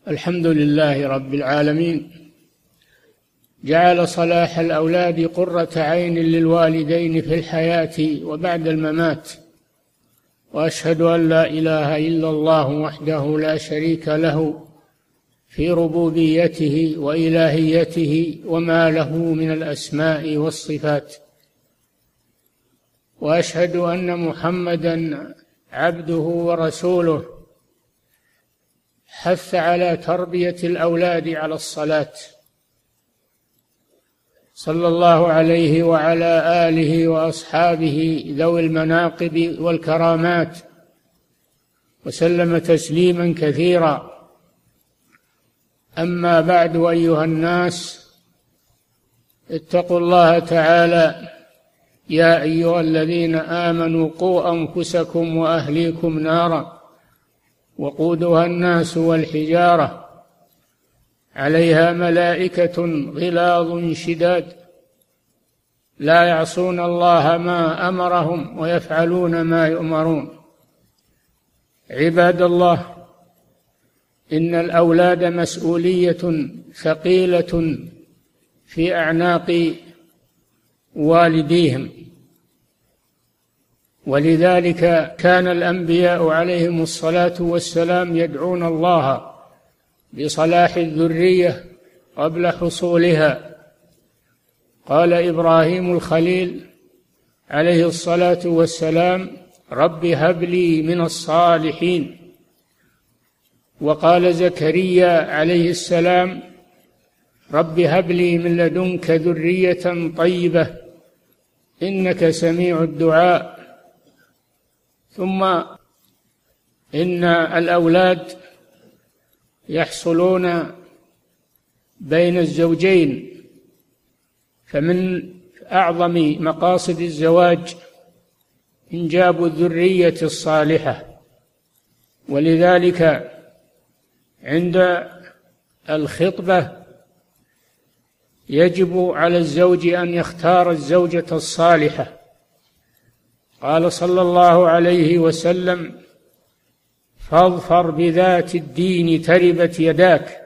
الحمد لله رب العالمين، جعل صلاح الأولاد قرة عين للوالدين في الحياة وبعد الممات، وأشهد أن لا إله إلا الله وحده لا شريك له في ربوبيته وإلهيته وما له من الأسماء والصفات، وأشهد أن محمدًا عبده ورسوله، حث على تربية الأولاد على الصلاة، صلى الله عليه وعلى آله وأصحابه ذوي المناقب والكرامات، وسلم تسليما كثيرا. أما بعد، أيها الناس، اتقوا الله تعالى يا أيها الذين آمنوا قوا أنفسكم وأهليكم نارا وقودها الناس والحجارة عليها ملائكة غلاظ شداد لا يعصون الله ما أمرهم ويفعلون ما يؤمرون. عباد الله، إن الأولاد مسؤولية ثقيلة في أعناق والديهم، ولذلك كان الأنبياء عليهم الصلاة والسلام يدعون الله بصلاح الذرية قبل حصولها. قال إبراهيم الخليل عليه الصلاة والسلام: رب هب لي من الصالحين. وقال زكريا عليه السلام: رب هب لي من لدنك ذرية طيبة إنك سميع الدعاء. ثم إن الأولاد يحصلون بين الزوجين، فمن أعظم مقاصد الزواج إنجاب الذرية الصالحة، ولذلك عند الخطبة يجب على الزوج أن يختار الزوجة الصالحة. قال صلى الله عليه وسلم: فاظفر بذات الدين تربت يداك.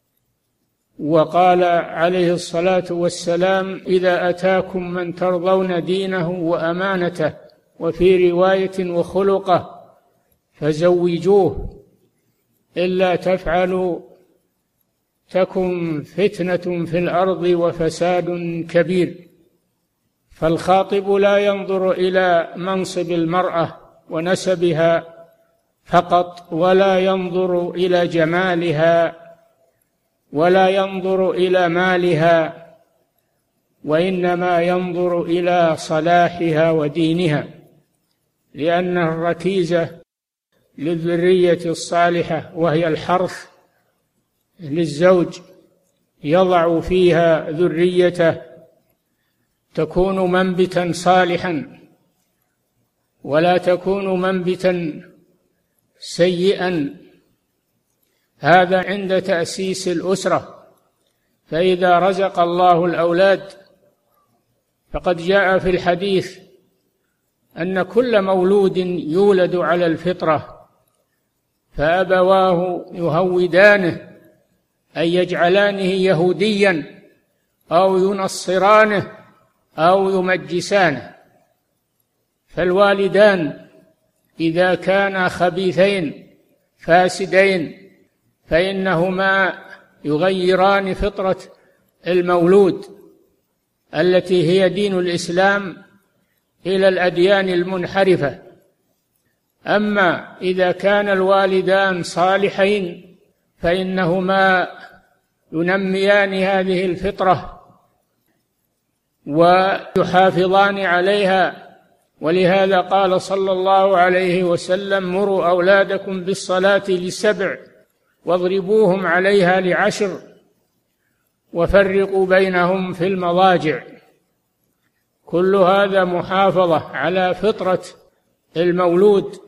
وقال عليه الصلاة والسلام: إذا أتاكم من ترضون دينه وأمانته، وفي رواية وخلقه، فزوجوه، إلا تفعلوا تكن فتنة في الأرض وفساد كبير. فالخاطب لا ينظر إلى منصب المرأة ونسبها فقط، ولا ينظر إلى جمالها، ولا ينظر إلى مالها، وإنما ينظر إلى صلاحها ودينها، لأن الركيزة للذرية الصالحة وهي الحرث للزوج يضع فيها ذريته تكون منبتا صالحا، ولا تكون منبتا سيئا. هذا عند تأسيس الأسرة. فإذا رزق الله الأولاد، فقد جاء في الحديث أن كل مولود يولد على الفطرة، فأبواه يهودانه أي يجعلانه يهوديا أو ينصرانه أو يمجسانه. فالوالدان إذا كانا خبيثين فاسدين فإنهما يغيران فطرة المولود التي هي دين الإسلام إلى الأديان المنحرفة. أما إذا كان الوالدان صالحين فإنهما ينميان هذه الفطرة ويحافظان عليها. ولهذا قال صلى الله عليه وسلم: مروا أولادكم بالصلاة ل7 واضربوهم عليها ل10 وفرقوا بينهم في المضاجع. كل هذا محافظة على فطرة المولود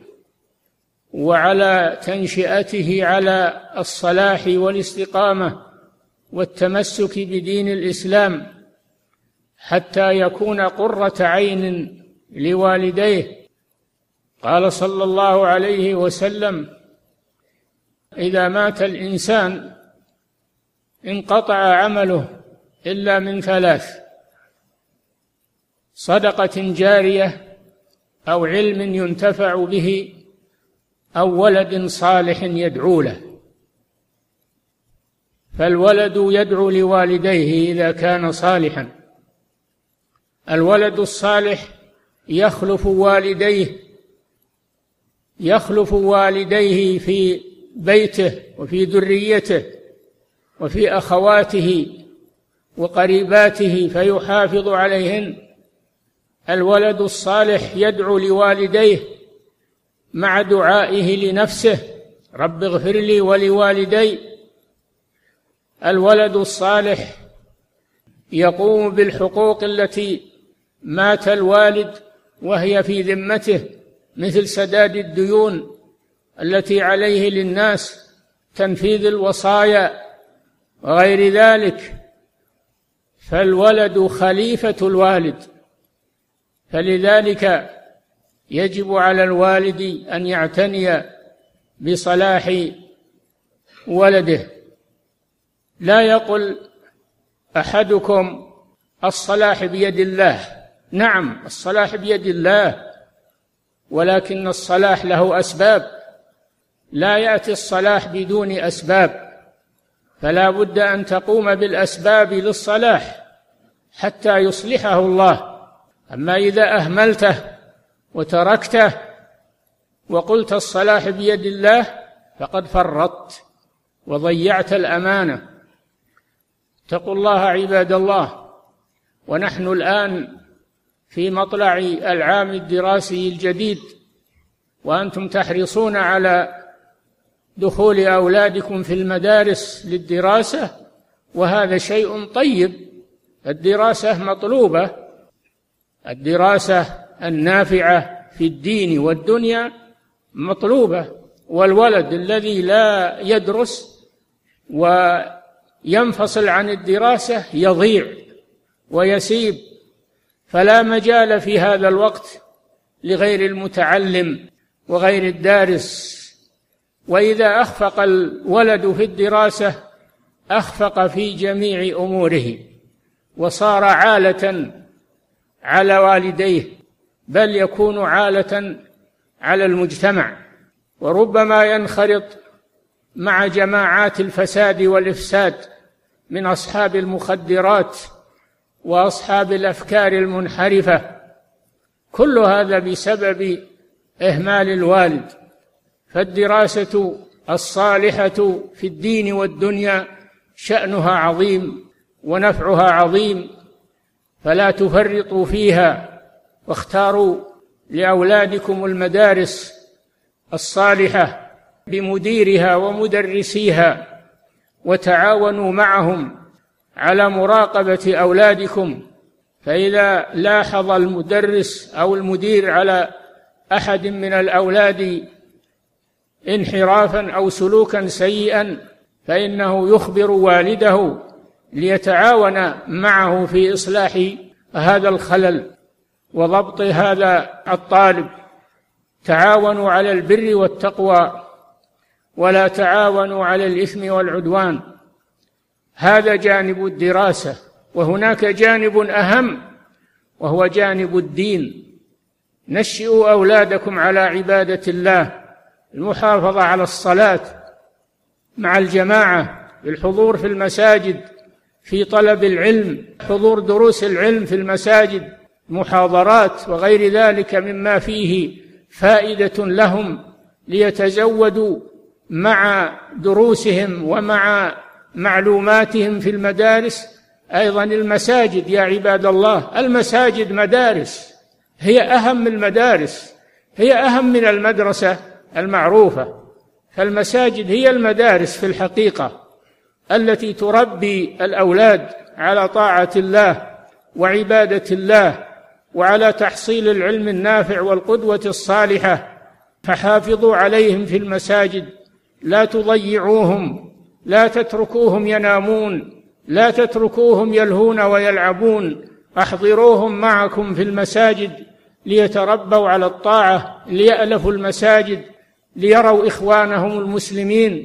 وعلى تنشئته على الصلاح والاستقامة والتمسك بدين الإسلام، حتى يكون قرة عين لوالديه. قال صلى الله عليه وسلم: إذا مات الإنسان انقطع عمله إلا من ثلاث: صدقة جارية، أو علم ينتفع به، أو ولد صالح يدعو له. فالولد يدعو لوالديه إذا كان صالحا. الولد الصالح يخلف والديه في بيته وفي ذريته وفي أخواته وقريباته فيحافظ عليهن. الولد الصالح يدعو لوالديه مع دعائه لنفسه: رب اغفر لي ولوالدي. الولد الصالح يقوم بالحقوق التي مات الوالد وهي في ذمته، مثل سداد الديون التي عليه للناس، تنفيذ الوصايا وغير ذلك. فالولد خليفة الوالد، فلذلك يجب على الوالد أن يعتني بصلاح ولده. لا يقل أحدكم الصلاح بيد الله. نعم، الصلاح بيد الله، ولكن الصلاح له أسباب، لا يأتي الصلاح بدون أسباب، فلا بد أن تقوم بالأسباب للصلاح حتى يصلحه الله. أما إذا أهملته وتركته وقلت الصلاح بيد الله فقد فرطت وضيعت الأمانة. اتقوا الله عباد الله. ونحن الآن في مطلع العام الدراسي الجديد، وأنتم تحرصون على دخول أولادكم في المدارس للدراسة، وهذا شيء طيب. الدراسة مطلوبة، الدراسة النافعة في الدين والدنيا مطلوبة. والولد الذي لا يدرس وينفصل عن الدراسة يضيع ويسيب، فلا مجال في هذا الوقت لغير المتعلم وغير الدارس. وإذا أخفق الولد في الدراسة أخفق في جميع أموره، وصار عالة على والديه، بل يكون عالة على المجتمع، وربما ينخرط مع جماعات الفساد والإفساد من أصحاب المخدرات وأصحاب الأفكار المنحرفة. كل هذا بسبب إهمال الوالد. فالدراسة الصالحة في الدين والدنيا شأنها عظيم ونفعها عظيم، فلا تفرطوا فيها، واختاروا لأولادكم المدارس الصالحة بمديرها ومدرسيها، وتعاونوا معهم على مراقبة أولادكم. فإذا لاحظ المدرس أو المدير على أحد من الأولاد انحرافا أو سلوكا سيئا فإنه يخبر والده ليتعاون معه في إصلاح هذا الخلل وضبط هذا الطالب. تعاونوا على البر والتقوى ولا تعاونوا على الإثم والعدوان. هذا جانب الدراسة. وهناك جانب أهم وهو جانب الدين. نشئوا أولادكم على عبادة الله، المحافظة على الصلاة مع الجماعة، الحضور في المساجد في طلب العلم، حضور دروس العلم في المساجد، محاضرات وغير ذلك مما فيه فائدة لهم ليتزودوا مع دروسهم ومع معلوماتهم في المدارس. أيضا المساجد يا عباد الله، المساجد مدارس، هي أهم المدارس، هي أهم من المدرسة المعروفة. فالمساجد هي المدارس في الحقيقة التي تربي الأولاد على طاعة الله وعبادة الله وعلى تحصيل العلم النافع والقدوة الصالحة. فحافظوا عليهم في المساجد، لا تضيعوهم، لا تتركوهم ينامون، لا تتركوهم يلهون ويلعبون، أحضروهم معكم في المساجد ليتربوا على الطاعة، ليألفوا المساجد، ليروا إخوانهم المسلمين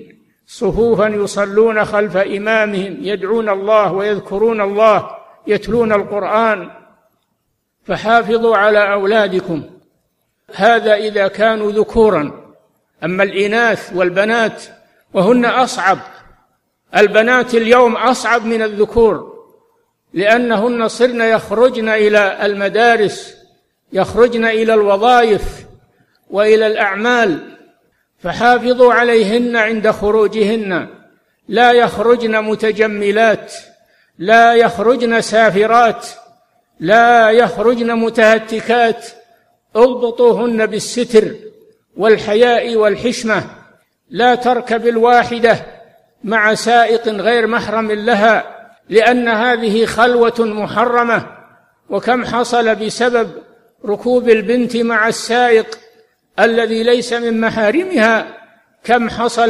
صفوفا يصلون خلف إمامهم يدعون الله ويذكرون الله يتلون القرآن. فحافظوا على أولادكم، هذا إذا كانوا ذكورا. أما الإناث والبنات وهن أصعب، البنات اليوم أصعب من الذكور، لأنهن صرن يخرجن إلى المدارس، يخرجن إلى الوظائف وإلى الأعمال، فحافظوا عليهن عند خروجهن، لا يخرجن متجملات، لا يخرجن سافرات، لا يخرجن متهتكات، اضبطوهن بالستر والحياء والحشمة. لا تركب الواحدة مع سائق غير محرم لها، لأن هذه خلوة محرمة. وكم حصل بسبب ركوب البنت مع السائق الذي ليس من محارمها، كم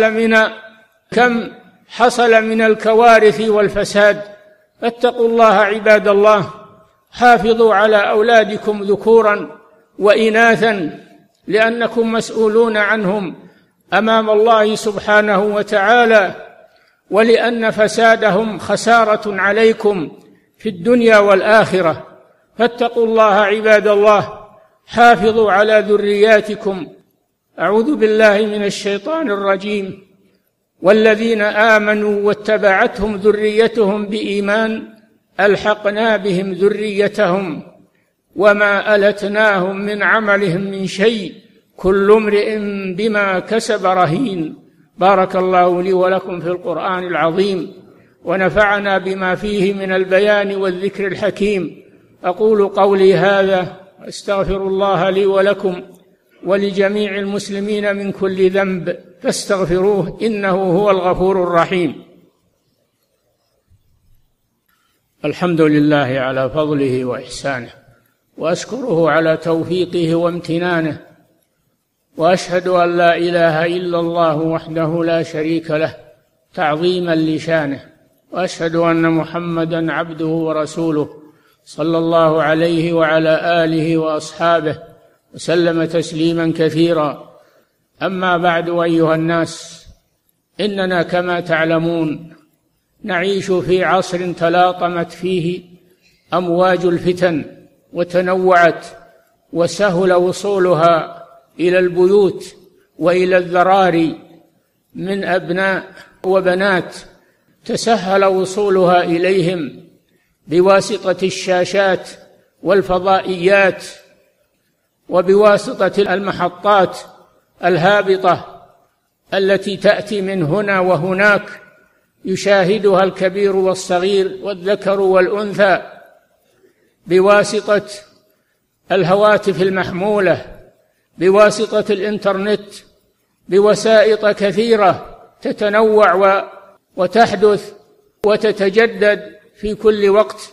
حصل من الكوارث والفساد. فاتقوا الله عباد الله، حافظوا على أولادكم ذكورا وإناثا، لأنكم مسؤولون عنهم أمام الله سبحانه وتعالى، ولأن فسادهم خسارة عليكم في الدنيا والآخرة. فاتقوا الله عباد الله، حافظوا على ذرياتكم. أعوذ بالله من الشيطان الرجيم. والذين آمنوا واتبعتهم ذريتهم بإيمان ألحقنا بهم ذريتهم وما ألتناهم من عملهم من شيء كل امرئ بما كسب رهين. بارك الله لي ولكم في القرآن العظيم، ونفعنا بما فيه من البيان والذكر الحكيم. أقول قولي هذا، أستغفر الله لي ولكم ولجميع المسلمين من كل ذنب، فاستغفروه إنه هو الغفور الرحيم. الحمد لله على فضله وإحسانه، وأشكره على توفيقه وامتنانه، وأشهد أن لا إله إلا الله وحده لا شريك له تعظيما لشانه، وأشهد أن محمدا عبده ورسوله صلى الله عليه وعلى آله وأصحابه وسلم تسليما كثيرا. أما بعد، أيها الناس، إننا كما تعلمون نعيش في عصر تلاطمت فيه أمواج الفتن وتنوعت، وسهل وصولها إلى البيوت وإلى الذراري من أبناء وبنات، تسهل وصولها إليهم بواسطة الشاشات والفضائيات وبواسطة المحطات الهابطة التي تأتي من هنا وهناك، يشاهدها الكبير والصغير والذكر والأنثى، بواسطة الهواتف المحمولة، بواسطة الإنترنت، بوسائط كثيرة تتنوع وتحدث وتتجدد في كل وقت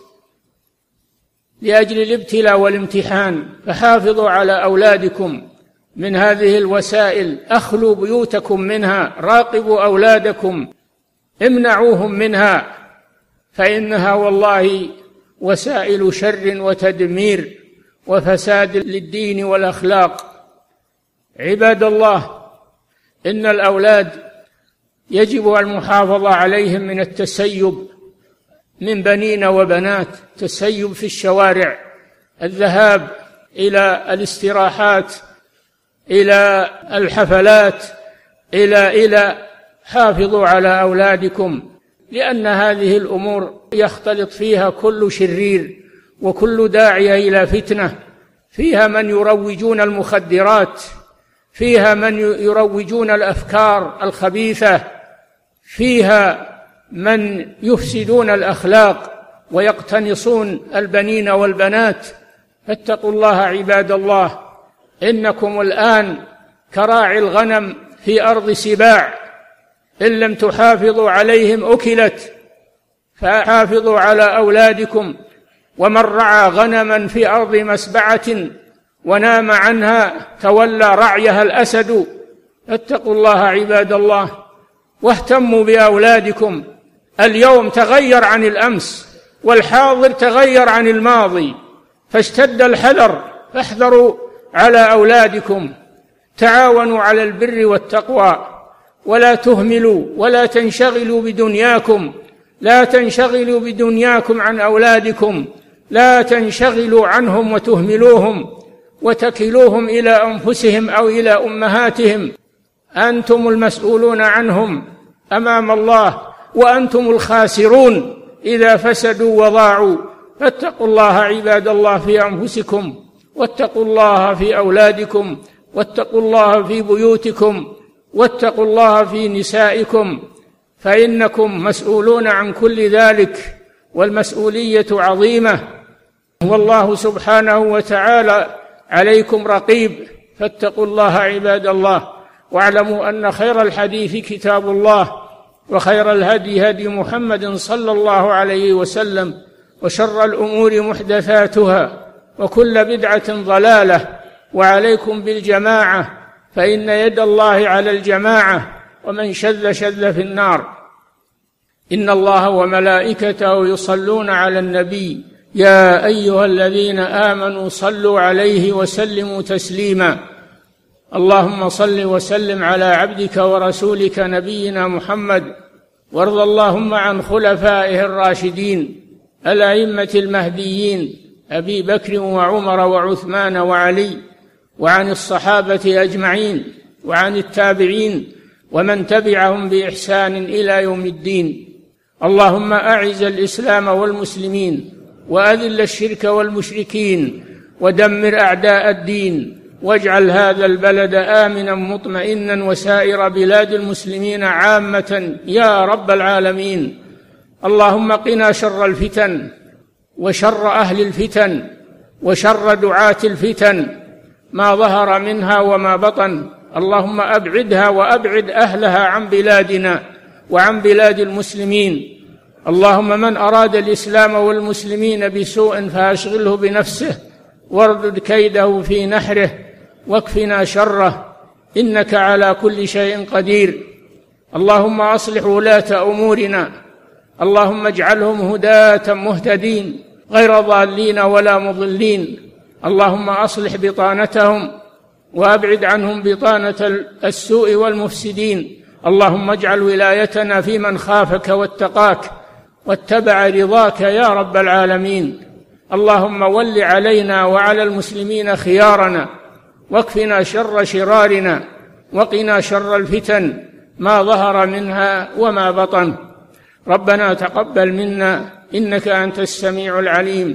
لأجل الابتلاء والامتحان. فحافظوا على أولادكم من هذه الوسائل، أخلوا بيوتكم منها، راقبوا أولادكم، امنعوهم منها، فإنها والله وسائل شر وتدمير وفساد للدين والأخلاق. عباد الله، إن الأولاد يجب المحافظة عليهم من التسيب من بنين وبنات، تسيب في الشوارع، الذهاب إلى الاستراحات، إلى الحفلات، إلى حافظوا على أولادكم، لأن هذه الأمور يختلط فيها كل شرير وكل داعية إلى فتنة. فيها من يروجون المخدرات، فيها من يروجون الأفكار الخبيثة، فيها من يفسدون الأخلاق ويقتنصون البنين والبنات. فاتقوا الله عباد الله، إنكم الآن كراعي الغنم في أرض سباع، إن لم تحافظوا عليهم أكلت. فحافظوا على أولادكم. ومن رعى غنما في أرض مسبعة ونام عنها تولى رعيها الأسد. اتقوا الله عباد الله، واهتموا بأولادكم. اليوم تغير عن الأمس، والحاضر تغير عن الماضي، فاشتد الحذر، فاحذروا على أولادكم. تعاونوا على البر والتقوى، ولا تهملوا ولا تنشغلوا بدنياكم، لا تنشغلوا بدنياكم عن أولادكم، لا تنشغلوا عنهم وتهملوهم وتكلوهم إلى أنفسهم أو إلى أمهاتهم. أنتم المسؤولون عنهم أمام الله، وأنتم الخاسرون إذا فسدوا وضاعوا. فاتقوا الله عباد الله في أنفسكم، واتقوا الله في أولادكم، واتقوا الله في بيوتكم، واتقوا الله في نسائكم، فإنكم مسؤولون عن كل ذلك، والمسؤولية عظيمة، والله سبحانه وتعالى عليكم رقيب. فاتقوا الله عباد الله، واعلموا أن خير الحديث كتاب الله، وخير الهدي هدي محمد صلى الله عليه وسلم، وشر الأمور محدثاتها، وكل بدعة ضلالة. وعليكم بالجماعة، فإن يد الله على الجماعة، ومن شذ شذ في النار. إن الله وملائكته يصلون على النبي، يا أيها الذين آمنوا صلوا عليه وسلموا تسليما. اللهم صل وسلم على عبدك ورسولك نبينا محمد، وارض اللهم عن خلفائه الراشدين الأئمة المهديين أبي بكر وعمر وعثمان وعلي، وعن الصحابة أجمعين، وعن التابعين ومن تبعهم بإحسان إلى يوم الدين. اللهم أعز الإسلام والمسلمين، وأذل الشرك والمشركين، ودمر أعداء الدين، واجعل هذا البلد آمنا مطمئنا، وسائر بلاد المسلمين عامة يا رب العالمين. اللهم قنا شر الفتن، وشر أهل الفتن، وشر دعاة الفتن، ما ظهر منها وما بطن. اللهم أبعدها وأبعد أهلها عن بلادنا وعن بلاد المسلمين. اللهم من أراد الإسلام والمسلمين بسوء فأشغله بنفسه، واردد كيده في نحره، واكفنا شره، إنك على كل شيء قدير. اللهم أصلح ولاة أمورنا، اللهم اجعلهم هداة مهتدين غير ضالين ولا مضلين. اللهم أصلح بطانتهم، وأبعد عنهم بطانة السوء والمفسدين. اللهم اجعل ولايتنا في من خافك واتقاك واتبع رضاك يا رب العالمين. اللهم ول علينا وعلى المسلمين خيارنا، واكفنا شر شرارنا، وقنا شر الفتن ما ظهر منها وما بطن. ربنا تقبل منا إنك أنت السميع العليم.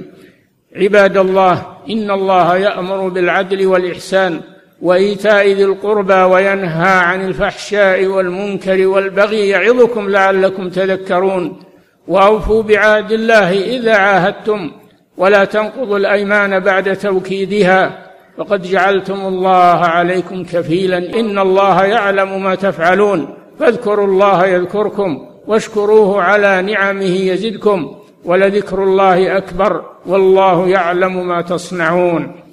عباد الله، إن الله يأمر بالعدل والإحسان وإيتاء ذي القربى، وينهى عن الفحشاء والمنكر والبغي، يعظكم لعلكم تذكرون. وأوفوا بعهد الله إذا عاهدتم، ولا تنقضوا الأيمان بعد توكيدها، وقد جعلتم الله عليكم كفيلا، إن الله يعلم ما تفعلون. فاذكروا الله يذكركم، واشكروه على نعمه يزدكم، ولذكر الله أكبر، والله يعلم ما تصنعون.